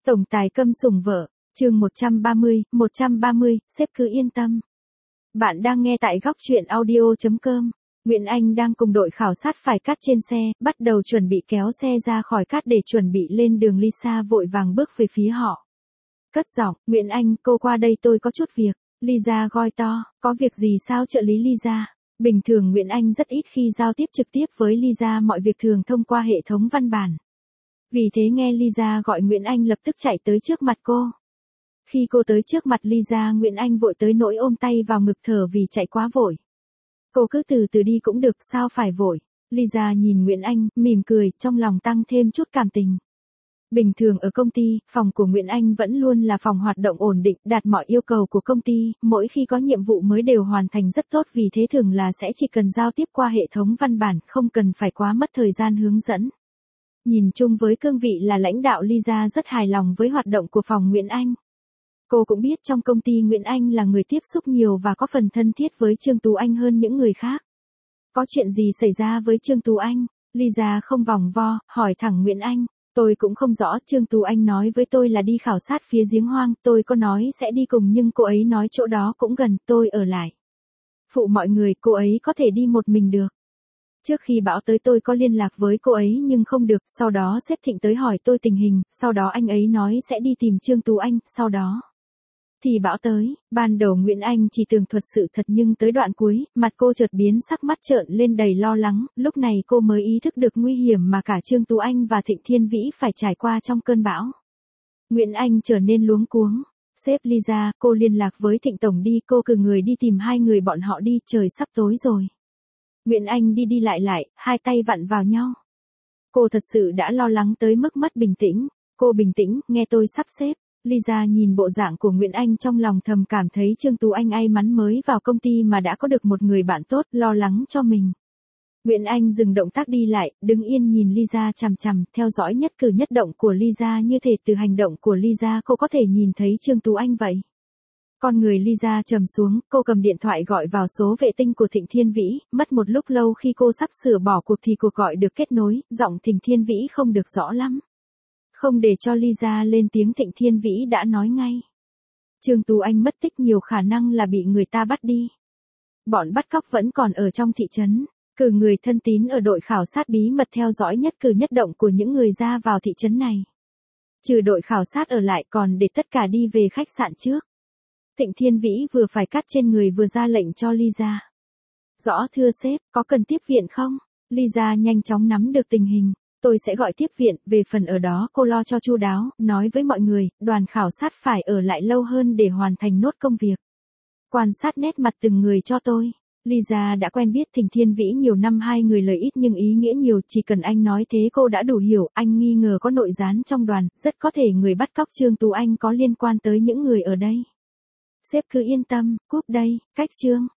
Tổng tài câm sủng vợ, chương 130, sếp cứ yên tâm. Bạn đang nghe tại góc truyện audio.com. Nguyễn Anh đang cùng đội khảo sát phải cát trên xe, bắt đầu chuẩn bị kéo xe ra khỏi cát để chuẩn bị lên đường. Lisa vội vàng bước về phía họ. Cất giọng, Nguyễn Anh, cô qua đây tôi có chút việc. Lisa gọi to, có việc gì sao trợ lý Lisa? Bình thường Nguyễn Anh rất ít khi giao tiếp trực tiếp với Lisa, mọi việc thường thông qua hệ thống văn bản. Vì thế nghe Lisa gọi Nguyễn Anh lập tức chạy tới trước mặt cô. Khi cô tới trước mặt Lisa, Nguyễn Anh vội tới nỗi ôm tay vào ngực thở vì chạy quá vội. Cô cứ từ từ đi cũng được, sao phải vội. Lisa nhìn Nguyễn Anh, mỉm cười, trong lòng tăng thêm chút cảm tình. Bình thường ở công ty, phòng của Nguyễn Anh vẫn luôn là phòng hoạt động ổn định, đạt mọi yêu cầu của công ty, mỗi khi có nhiệm vụ mới đều hoàn thành rất tốt, vì thế thường là sẽ chỉ cần giao tiếp qua hệ thống văn bản, không cần phải quá mất thời gian hướng dẫn. Nhìn chung với cương vị là lãnh đạo, Lisa rất hài lòng với hoạt động của phòng Nguyễn Anh. Cô cũng biết trong công ty Nguyễn Anh là người tiếp xúc nhiều và có phần thân thiết với Trương Tú Anh hơn những người khác. Có chuyện gì xảy ra với Trương Tú Anh? Lisa không vòng vo, hỏi thẳng Nguyễn Anh. Tôi cũng không rõ, Trương Tú Anh nói với tôi là đi khảo sát phía giếng hoang, tôi có nói sẽ đi cùng nhưng cô ấy nói chỗ đó cũng gần, tôi ở lại. Phụ mọi người, cô ấy có thể đi một mình được. Trước khi bão tới tôi có liên lạc với cô ấy nhưng không được, sau đó sếp Thịnh tới hỏi tôi tình hình, sau đó anh ấy nói sẽ đi tìm Trương Tú Anh, sau đó thì bão tới. Ban đầu Nguyễn Anh chỉ tường thuật sự thật nhưng tới đoạn cuối, mặt cô chợt biến sắc, mắt trợn lên đầy lo lắng, lúc này cô mới ý thức được nguy hiểm mà cả Trương Tú Anh và Thịnh Thiên Vĩ phải trải qua trong cơn bão. Nguyễn Anh trở nên luống cuống. Sếp Lisa, cô liên lạc với Thịnh Tổng đi, cô cử người đi tìm hai người bọn họ đi, trời sắp tối rồi. Nguyễn Anh đi đi lại, hai tay vặn vào nhau. Cô thật sự đã lo lắng tới mức mất bình tĩnh. Cô bình tĩnh, nghe tôi sắp xếp. Lisa nhìn bộ dạng của Nguyễn Anh trong lòng thầm cảm thấy Trương Tú Anh may mắn mới vào công ty mà đã có được một người bạn tốt, lo lắng cho mình. Nguyễn Anh dừng động tác đi lại, đứng yên nhìn Lisa chằm chằm, theo dõi nhất cử nhất động của Lisa, như thể từ hành động của Lisa cô có thể nhìn thấy Trương Tú Anh vậy. Con người Lisa trầm xuống, cô cầm điện thoại gọi vào số vệ tinh của Thịnh Thiên Vĩ, mất một lúc lâu khi cô sắp sửa bỏ cuộc thì cuộc gọi được kết nối, giọng Thịnh Thiên Vĩ không được rõ lắm. Không để cho Lisa lên tiếng, Thịnh Thiên Vĩ đã nói ngay. Trương Tú Anh mất tích, nhiều khả năng là bị người ta bắt đi. Bọn bắt cóc vẫn còn ở trong thị trấn, cử người thân tín ở đội khảo sát bí mật theo dõi nhất cử nhất động của những người ra vào thị trấn này. Trừ đội khảo sát ở lại còn để tất cả đi về khách sạn trước. Thịnh Thiên Vĩ vừa phải cắt trên người vừa ra lệnh cho Lisa. Rõ thưa sếp, có cần tiếp viện không? Lisa nhanh chóng nắm được tình hình. Tôi sẽ gọi tiếp viện, về phần ở đó cô lo cho chu đáo, nói với mọi người, đoàn khảo sát phải ở lại lâu hơn để hoàn thành nốt công việc. Quan sát nét mặt từng người cho tôi. Lisa đã quen biết Thịnh Thiên Vĩ nhiều năm, hai người lời ít nhưng ý nghĩa nhiều, chỉ cần anh nói thế cô đã đủ hiểu, anh nghi ngờ có nội gián trong đoàn, rất có thể người bắt cóc Trương Tú Anh có liên quan tới những người ở đây. Sếp cứ yên tâm, cúp đây, cách Trương